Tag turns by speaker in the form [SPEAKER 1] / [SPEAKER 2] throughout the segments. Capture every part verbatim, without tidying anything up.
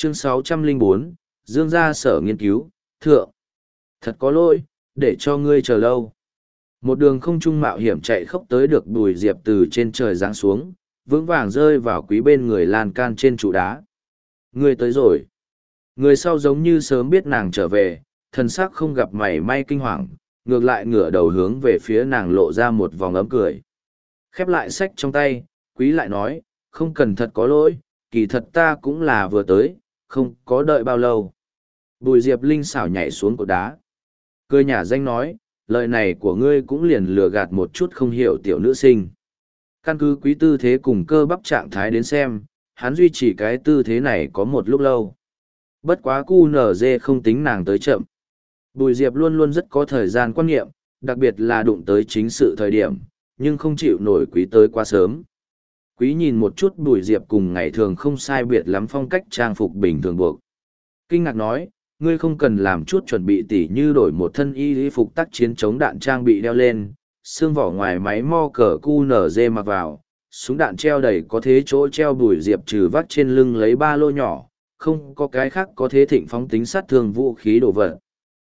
[SPEAKER 1] Chương sáu trăm lẻ bốn, Dương gia sở nghiên cứu, thượng. Thật có lỗi, để cho ngươi chờ lâu. Một đường không trung mạo hiểm chạy khốc tới được Bùi Diệp từ trên trời giáng xuống, vững vàng rơi vào quý bên người lan can trên trụ đá. Ngươi tới rồi. Người sau giống như sớm biết nàng trở về, thần sắc không gặp mảy may kinh hoàng, ngược lại ngửa đầu hướng về phía nàng lộ ra một vòng ấm cười. Khép lại sách trong tay, quý lại nói, không cần thật có lỗi, kỳ thật ta cũng là vừa tới, không có đợi bao lâu. Bùi Diệp linh xảo nhảy xuống cột đá. Cười nhả danh nói, lời này của ngươi cũng liền lừa gạt một chút không hiểu tiểu nữ sinh. Căn cứ quý tư thế cùng cơ bắp trạng thái đến xem, hắn duy trì cái tư thế này có một lúc lâu. Bất quá cu nở dê không tính nàng tới chậm. Bùi Diệp luôn luôn rất có thời gian quan niệm, đặc biệt là đụng tới chính sự thời điểm, nhưng không chịu nổi quý tới quá sớm. Quý nhìn một chút Bùi Diệp cùng ngày thường không sai biệt lắm phong cách trang phục bình thường buộc. Kinh ngạc nói, ngươi không cần làm chút chuẩn bị tỉ như đổi một thân y phục tác chiến chống đạn trang bị đeo lên, xương vỏ ngoài máy mo cờ cu nở dê mặc vào, súng đạn treo đầy có thế chỗ treo Bùi Diệp trừ vắt trên lưng lấy ba lô nhỏ, không có cái khác có thế thịnh phóng tính sát thương vũ khí đồ vật.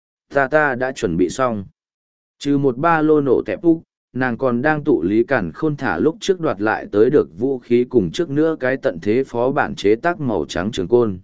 [SPEAKER 1] Ta ta đã chuẩn bị xong. Trừ một ba lô nổ tẹp úc, nàng còn đang tụ lý cản khôn thả lúc trước đoạt lại tới được vũ khí cùng trước nữa cái tận thế phó bản chế tác màu trắng trường côn.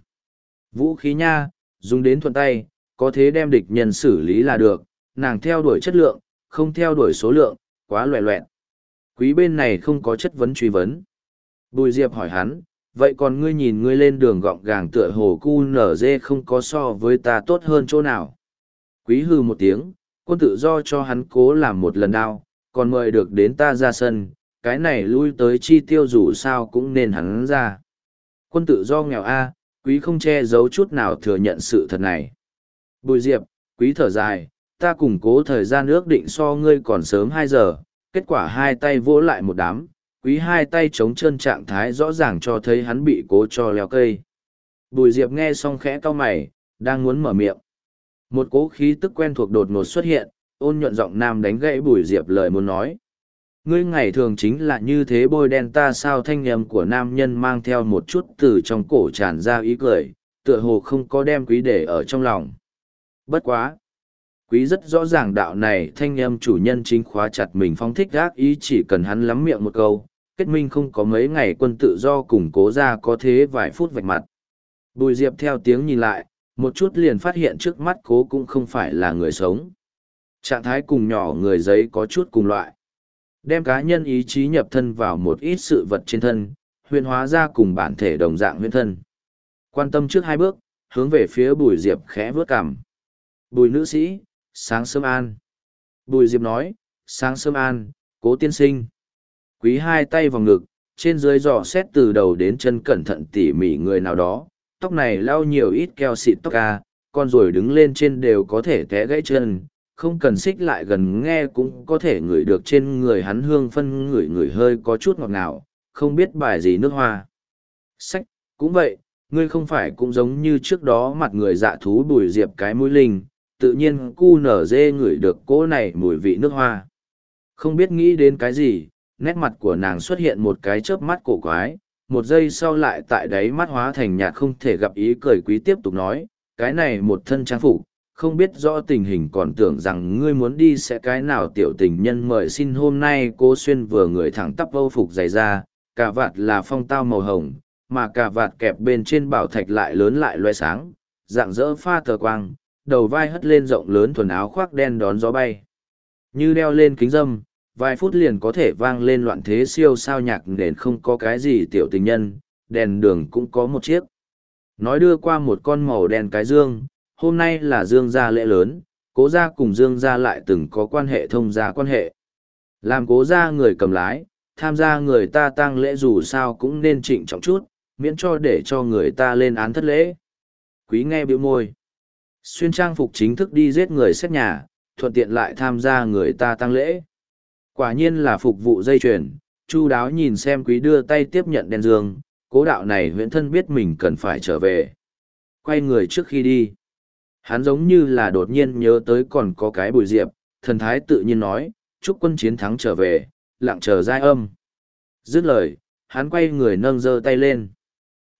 [SPEAKER 1] Vũ khí nha, dùng đến thuận tay, có thế đem địch nhân xử lý là được, nàng theo đuổi chất lượng, không theo đuổi số lượng, quá loẹ loẹn. Quý bên này không có chất vấn truy vấn. Bùi Diệp hỏi hắn, vậy còn ngươi nhìn ngươi lên đường gọng gàng tựa hồ cu nở dê không có so với ta tốt hơn chỗ nào. Quý hư một tiếng, quân tự do cho hắn cố làm một lần đao, còn mời được đến ta ra sân, cái này lui tới chi tiêu dù sao cũng nên hắn ra. Quân tự do nghèo a, quý không che giấu chút nào thừa nhận sự thật này. Bùi Diệp, quý thở dài, ta củng cố thời gian ước định so ngươi còn sớm hai giờ, kết quả hai tay vỗ lại một đám, quý hai tay chống chân trạng thái rõ ràng cho thấy hắn bị cố cho leo cây. Bùi Diệp nghe xong khẽ cau mày, đang muốn mở miệng. Một cố khí tức quen thuộc đột ngột xuất hiện, ôn nhuận giọng nam đánh gãy Bùi Diệp lời muốn nói. Ngươi ngày thường chính là như thế bôi đen ta sao, thanh âm của nam nhân mang theo một chút từ trong cổ tràn ra ý cười, tựa hồ không có đem quý để ở trong lòng. Bất quá. Quý rất rõ ràng đạo này thanh âm chủ nhân chính khóa chặt mình phong thích gác ý, chỉ cần hắn lắm miệng một câu, kết minh không có mấy ngày quân tự do củng cố ra có thế vài phút vạch mặt. Bùi Diệp theo tiếng nhìn lại, một chút liền phát hiện trước mắt cố cũng không phải là người sống. Trạng thái cùng nhỏ người giấy có chút cùng loại. Đem cá nhân ý chí nhập thân vào một ít sự vật trên thân, huyền hóa ra cùng bản thể đồng dạng huyền thân. Quan tâm trước hai bước, hướng về phía Bùi Diệp khẽ vướt cằm. Bùi nữ sĩ, sáng sớm an. Bùi Diệp nói, sáng sớm an, cố tiên sinh. Quý hai tay vào ngực, trên dưới dò xét từ đầu đến chân cẩn thận tỉ mỉ người nào đó, tóc này lau nhiều ít keo xịt tóc ca, con rồi đứng lên trên đều có thể té gãy chân, không cần xích lại gần nghe cũng có thể ngửi được trên người hắn hương phân, ngửi ngửi hơi có chút ngọt ngào, không biết bài gì nước hoa. Sách, cũng vậy, ngươi không phải cũng giống như trước đó mặt người dạ thú Bùi Diệp cái mũi linh, tự nhiên cu nở dê ngửi được cỗ này mùi vị nước hoa. Không biết nghĩ đến cái gì, nét mặt của nàng xuất hiện một cái chớp mắt cổ quái, một giây sau lại tại đáy mắt hóa thành nhạt không thể gặp ý cười. Quý tiếp tục nói, cái này một thân trang phục, không biết rõ tình hình còn tưởng rằng ngươi muốn đi sẽ cái nào tiểu tình nhân mời xin. Hôm nay cô xuyên vừa người thẳng tắp âu phục dày ra, cà vạt là phong tao màu hồng, mà cà vạt kẹp bên trên bảo thạch lại lớn lại loe sáng, dạng dỡ pha tờ quang, đầu vai hất lên rộng lớn thuần áo khoác đen đón gió bay. Như đeo lên kính dâm, vài phút liền có thể vang lên loạn thế siêu sao nhạc nền. Không có cái gì tiểu tình nhân, đèn đường cũng có một chiếc. Nói đưa qua một con màu đen cái dương, hôm nay là Dương gia lễ lớn, Cố gia cùng Dương gia lại từng có quan hệ thông gia quan hệ. Làm Cố gia người cầm lái, tham gia người ta tang lễ dù sao cũng nên trịnh trọng chút, miễn cho để cho người ta lên án thất lễ. Quý nghe bĩu môi. Xuyên trang phục chính thức đi giết người xét nhà, thuận tiện lại tham gia người ta tang lễ. Quả nhiên là phục vụ dây chuyền. Chu đáo nhìn xem Quý đưa tay tiếp nhận đèn dương, Cố đạo này huyễn thân biết mình cần phải trở về. Quay người trước khi đi, hắn giống như là đột nhiên nhớ tới còn có cái Bùi Diệp, thần thái tự nhiên nói, chúc quân chiến thắng trở về, lặng chờ giai âm. Dứt lời, hắn quay người nâng giơ tay lên.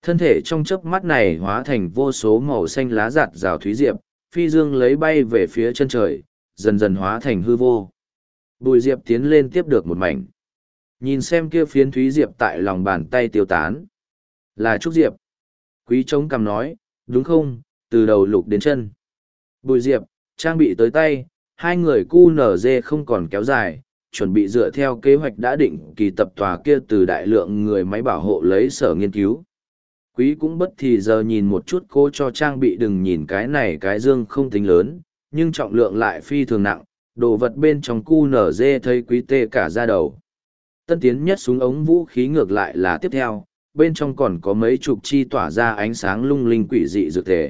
[SPEAKER 1] Thân thể trong chớp mắt này hóa thành vô số màu xanh lá giạt rào thúy diệp, phi dương lấy bay về phía chân trời, dần dần hóa thành hư vô. Bùi diệp tiến lên tiếp được một mảnh. Nhìn xem kia phiến thúy diệp tại lòng bàn tay tiêu tán. Là trúc diệp. Quý trống cằm nói, đúng không, từ đầu lục đến chân. Bùi diệp, trang bị tới tay, hai người cu nở dê không còn kéo dài, chuẩn bị dựa theo kế hoạch đã định kỳ tập tòa kia từ đại lượng người máy bảo hộ lấy sở nghiên cứu. Quý cũng bất thì giờ nhìn một chút cô cho trang bị, đừng nhìn cái này cái dương không tính lớn, nhưng trọng lượng lại phi thường nặng, đồ vật bên trong cu nở dê thấy quý tê cả ra đầu. Tân tiến nhất súng ống vũ khí ngược lại là tiếp theo, bên trong còn có mấy chục chi tỏa ra ánh sáng lung linh quỷ dị dược thể.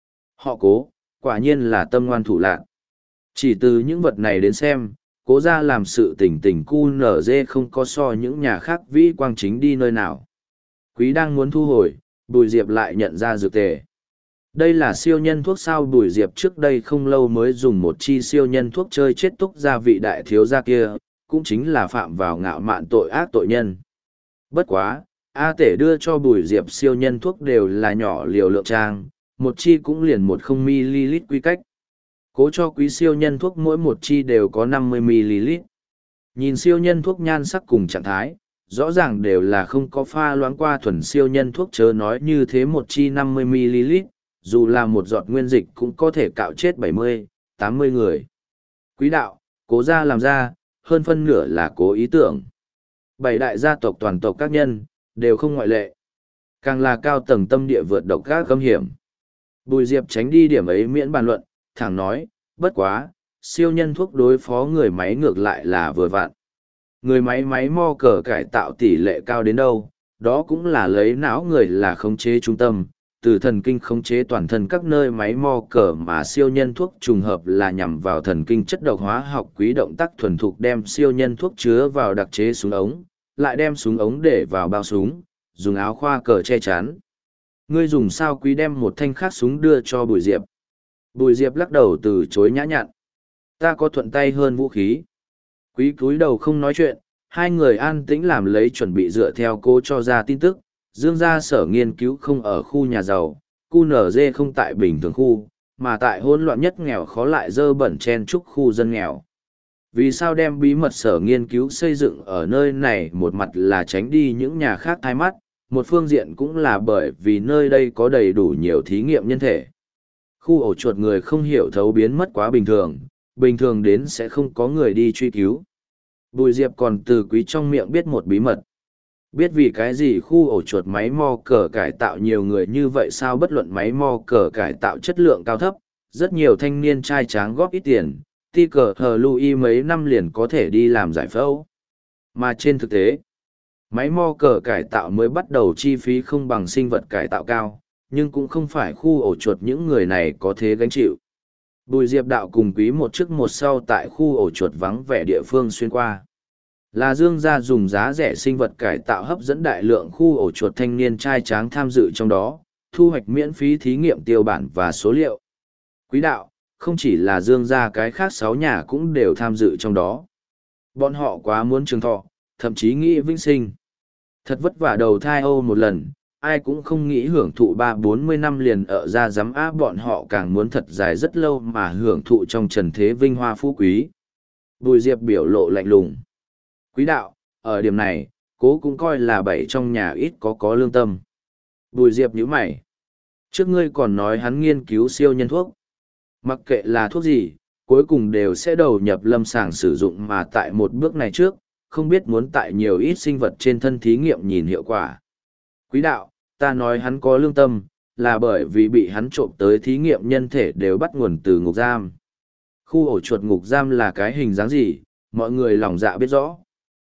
[SPEAKER 1] Họ Cố, quả nhiên là tâm ngoan thủ lạn. Chỉ từ những vật này đến xem, Cố ra làm sự tỉnh tỉnh cu nở dê không có so những nhà khác vĩ quang chính đi nơi nào. Quý đang muốn thu hồi, Bùi Diệp lại nhận ra dược tề. Đây là siêu nhân thuốc sao? Bùi Diệp trước đây không lâu mới dùng một chi siêu nhân thuốc chơi chết túc gia vị đại thiếu gia kia, cũng chính là phạm vào ngạo mạn tội ác tội nhân. Bất quá, A Tể đưa cho Bùi Diệp siêu nhân thuốc đều là nhỏ liều lượng trang, một chi cũng liền một không mi li lít quy cách. Cố cho quý siêu nhân thuốc mỗi một chi đều có năm mươi mi li lít. Nhìn siêu nhân thuốc nhan sắc cùng trạng thái, rõ ràng đều là không có pha loãng qua thuần siêu nhân thuốc, chớ nói như thế một chi năm mươi mi li lít, dù là một giọt nguyên dịch cũng có thể cạo chết bảy mươi, tám mươi người. Quý đạo, Cố gia làm ra, hơn phân nửa là cố ý tưởng. Bảy đại gia tộc toàn tộc các nhân, đều không ngoại lệ. Càng là cao tầng tâm địa vượt độc các cấm hiểm. Bùi Diệp tránh đi điểm ấy miễn bàn luận, thẳng nói, bất quá, siêu nhân thuốc đối phó người máy ngược lại là vừa vặn. Người máy máy mo cờ cải tạo tỷ lệ cao đến đâu, đó cũng là lấy não người là khống chế trung tâm, từ thần kinh khống chế toàn thân các nơi máy mo cờ, mà siêu nhân thuốc trùng hợp là nhằm vào thần kinh chất độc hóa học. Quý động tác thuần thục đem siêu nhân thuốc chứa vào đặc chế súng ống, lại đem súng ống để vào bao súng, dùng áo khoa cờ che chắn. Ngươi dùng sao? Quý đem một thanh khác súng đưa cho Bùi Diệp. Bùi Diệp lắc đầu từ chối nhã nhặn. Ta có thuận tay hơn vũ khí. Quý cúi đầu không nói chuyện, hai người an tĩnh làm lấy chuẩn bị dựa theo cô cho ra tin tức. Dương gia sở nghiên cứu không ở khu nhà giàu, cu nở dê không tại bình thường khu, mà tại hỗn loạn nhất nghèo khó lại dơ bẩn chen chúc khu dân nghèo. Vì sao đem bí mật sở nghiên cứu xây dựng ở nơi này? Một mặt là tránh đi những nhà khác thay mắt, một phương diện cũng là bởi vì nơi đây có đầy đủ nhiều thí nghiệm nhân thể. Khu ổ chuột người không hiểu thấu biến mất quá bình thường, bình thường đến sẽ không có người đi truy cứu. Bùi Diệp còn từ Quý trong miệng biết một bí mật. Biết vì cái gì khu ổ chuột máy mo cờ cải tạo nhiều người như vậy sao? Bất luận máy mo cờ cải tạo chất lượng cao thấp, rất nhiều thanh niên trai tráng góp ít tiền, ti cờ hờ Louis mấy năm liền có thể đi làm giải phẫu. Mà trên thực tế, máy mo cờ cải tạo mới bắt đầu chi phí không bằng sinh vật cải tạo cao, nhưng cũng không phải khu ổ chuột những người này có thế gánh chịu. Bùi Diệp đạo cùng Quý một trước một sau tại khu ổ chuột vắng vẻ địa phương xuyên qua. Là Dương gia dùng giá rẻ sinh vật cải tạo hấp dẫn đại lượng khu ổ chuột thanh niên trai tráng tham dự trong đó, thu hoạch miễn phí thí nghiệm tiêu bản và số liệu. Quý đạo, không chỉ là Dương gia, cái khác sáu nhà cũng đều tham dự trong đó. Bọn họ quá muốn trường thọ, thậm chí nghĩ vĩnh sinh. Thật vất vả đầu thai ô một lần, ai cũng không nghĩ hưởng thụ ba bốn mươi năm liền ở ra giám á, bọn họ càng muốn thật dài rất lâu mà hưởng thụ trong trần thế vinh hoa phú quý. Bùi Diệp biểu lộ lạnh lùng. Quý đạo, ở điểm này, Cố cũng coi là bảy trong nhà ít có có lương tâm. Bùi Diệp nhíu mày. Trước ngươi còn nói hắn nghiên cứu siêu nhân thuốc. Mặc kệ là thuốc gì, cuối cùng đều sẽ đầu nhập lâm sàng sử dụng, mà tại một bước này trước, không biết muốn tại nhiều ít sinh vật trên thân thí nghiệm nhìn hiệu quả. Quý đạo, ta nói hắn có lương tâm, là bởi vì bị hắn trộm tới thí nghiệm nhân thể đều bắt nguồn từ ngục giam. Khu ổ chuột ngục giam là cái hình dáng gì, mọi người lòng dạ biết rõ.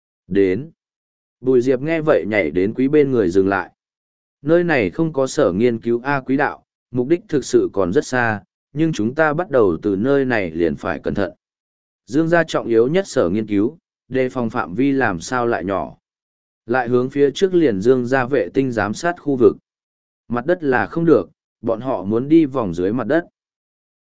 [SPEAKER 1] Đến. Bùi Diệp nghe vậy nhảy đến Quý bên người dừng lại. Nơi này không có sở nghiên cứu A. Quý đạo, mục đích thực sự còn rất xa, nhưng chúng ta bắt đầu từ nơi này liền phải cẩn thận. Dương gia trọng yếu nhất sở nghiên cứu, đề phòng phạm vi làm sao lại nhỏ. Lại hướng phía trước liền Dương gia vệ tinh giám sát khu vực. Mặt đất là không được, bọn họ muốn đi vòng dưới mặt đất.